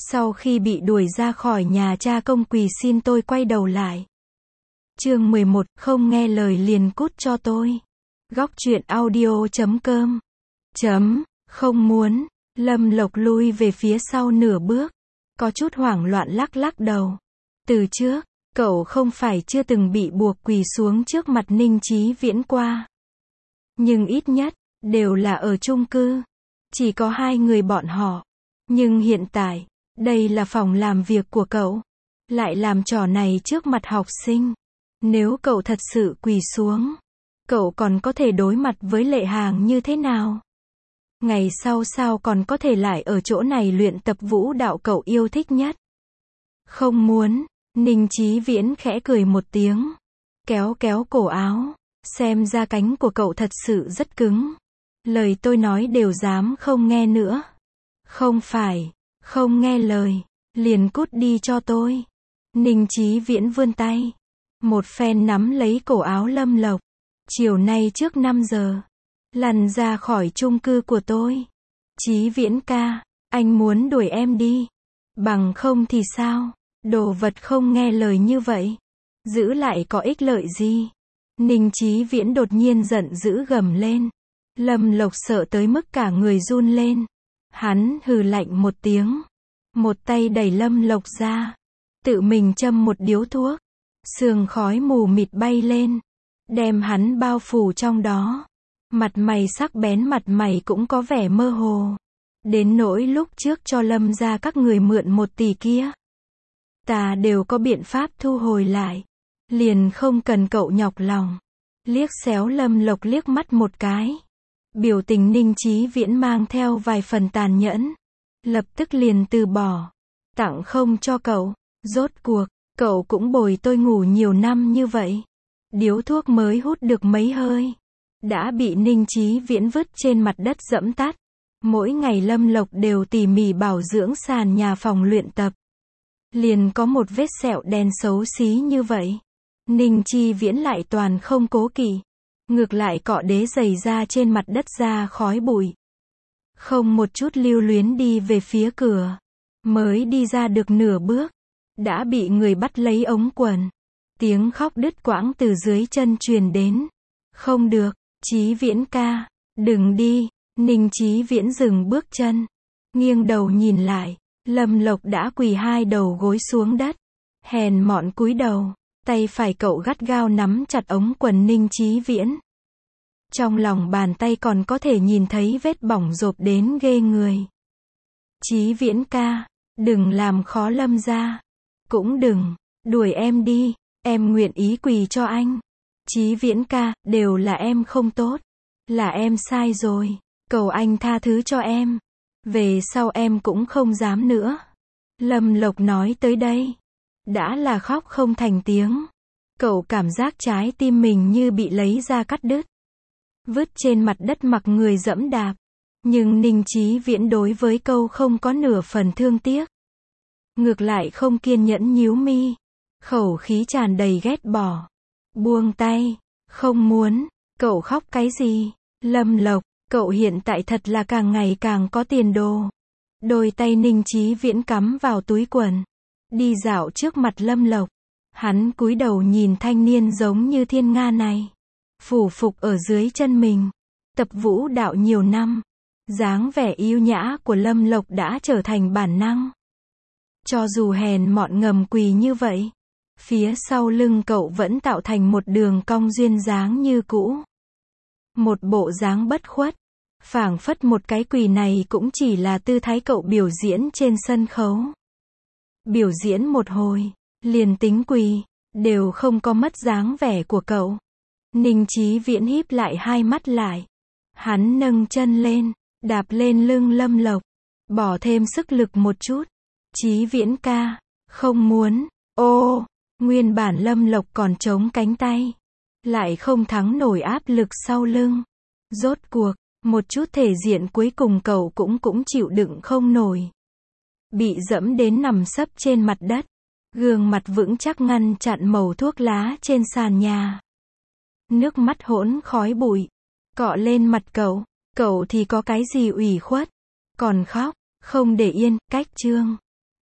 Sau khi bị đuổi ra khỏi nhà, cha công quỳ xin tôi quay đầu lại. Chương 11, không nghe lời liền cút cho tôi. Góc truyện audio.com. Không muốn. Lâm Lộc lui về phía sau nửa bước, có chút hoảng loạn lắc lắc đầu. Từ trước, cậu không phải chưa từng bị buộc quỳ xuống trước mặt Ninh Chí Viễn qua. Nhưng ít nhất, đều là ở chung cư. Chỉ có hai người bọn họ. Nhưng hiện tại, đây là phòng làm việc của cậu. Lại làm trò này trước mặt học sinh. Nếu cậu thật sự quỳ xuống, cậu còn có thể đối mặt với Lệ Hàng như thế nào? Ngày sau sao còn có thể lại ở chỗ này luyện tập vũ đạo cậu yêu thích nhất? Không muốn. Ninh Chí Viễn khẽ cười một tiếng, kéo kéo cổ áo, xem ra cánh của cậu thật sự rất cứng. Lời tôi nói đều dám không nghe nữa. Không phải, không nghe lời, liền cút đi cho tôi. Ninh Chí Viễn vươn tay, một phen nắm lấy cổ áo Lâm Lộc. Chiều nay trước 5 giờ, lăn ra khỏi chung cư của tôi. Chí Viễn ca, anh muốn đuổi em đi. Bằng không thì sao? Đồ vật không nghe lời như vậy, giữ lại có ích lợi gì? Ninh Chí Viễn đột nhiên giận dữ gầm lên. Lâm Lộc sợ tới mức cả người run lên. Hắn hừ lạnh một tiếng, một tay đẩy Lâm Lộc ra, tự mình châm một điếu thuốc. Sương khói mù mịt bay lên, đem hắn bao phủ trong đó. Mặt mày sắc bén, mặt mày cũng có vẻ mơ hồ. Đến nỗi lúc trước cho Lâm gia các người mượn 1 tỷ kia, ta đều có biện pháp thu hồi lại. Liền không cần cậu nhọc lòng. Liếc xéo Lâm Lộc liếc mắt một cái. Biểu tình Ninh Chí Viễn mang theo vài phần tàn nhẫn. Lập tức liền từ bỏ. Tặng không cho cậu. Rốt cuộc, cậu cũng bồi tôi ngủ nhiều năm như vậy. Điếu thuốc mới hút được mấy hơi, đã bị Ninh Chí Viễn vứt trên mặt đất dẫm tắt. Mỗi ngày Lâm Lộc đều tỉ mỉ bảo dưỡng sàn nhà phòng luyện tập. Liền có một vết sẹo đen xấu xí như vậy. Ninh Chí Viễn lại toàn không cố kỵ. Ngược lại cọ đế giày ra trên mặt đất ra khói bụi. Không một chút lưu luyến đi về phía cửa. Mới đi ra được nửa bước, đã bị người bắt lấy ống quần. Tiếng khóc đứt quãng từ dưới chân truyền đến. Không được, Chí Viễn ca, đừng đi. Ninh Chí Viễn dừng bước chân, nghiêng đầu nhìn lại. Lâm Lộc đã quỳ 2 đầu gối xuống đất, hèn mọn cúi đầu, tay phải cậu gắt gao nắm chặt ống quần Ninh Chí Viễn. Trong lòng bàn tay còn có thể nhìn thấy vết bỏng rộp đến ghê người. Chí Viễn ca, đừng làm khó Lâm gia. Cũng đừng, đuổi em đi, em nguyện ý quỳ cho anh. Chí Viễn ca, đều là em không tốt. Là em sai rồi, cầu anh tha thứ cho em. Về sau em cũng không dám nữa. Lâm Lộc nói tới đây, đã là khóc không thành tiếng. Cậu cảm giác trái tim mình như bị lấy ra cắt đứt, vứt trên mặt đất mặc người dẫm đạp. Nhưng Ninh Chí Viễn đối với câu không có nửa phần thương tiếc. Ngược lại không kiên nhẫn nhíu mi, khẩu khí tràn đầy ghét bỏ. Buông tay, không muốn, cậu khóc cái gì? Lâm Lộc, cậu hiện tại thật là càng ngày càng có tiền đồ. Đôi tay Ninh Chí Viễn cắm vào túi quần, đi dạo trước mặt Lâm Lộc. Hắn cúi đầu nhìn thanh niên giống như thiên nga này, phủ phục ở dưới chân mình, tập vũ đạo nhiều năm. Dáng vẻ yêu nhã của Lâm Lộc đã trở thành bản năng. Cho dù hèn mọn ngầm quỳ như vậy, phía sau lưng cậu vẫn tạo thành một đường cong duyên dáng như cũ. Một bộ dáng bất khuất, phảng phất một cái quỳ này cũng chỉ là tư thái cậu biểu diễn trên sân khấu. Biểu diễn một hồi, liền tính quỳ, đều không có mất dáng vẻ của cậu. Ninh Chí Viễn híp lại hai mắt lại. Hắn nâng chân lên, đạp lên lưng Lâm Lộc, bỏ thêm sức lực một chút. Chí Viễn ca, không muốn. Ô, nguyên bản Lâm Lộc còn chống cánh tay, lại không thắng nổi áp lực sau lưng. Rốt cuộc, một chút thể diện cuối cùng cậu cũng chịu đựng không nổi. Bị dẫm đến nằm sấp trên mặt đất, gương mặt vững chắc ngăn chặn màu thuốc lá trên sàn nhà. Nước mắt hỗn khói bụi, cọ lên mặt cậu thì có cái gì ủy khuất, còn khóc, không để yên, cách chương.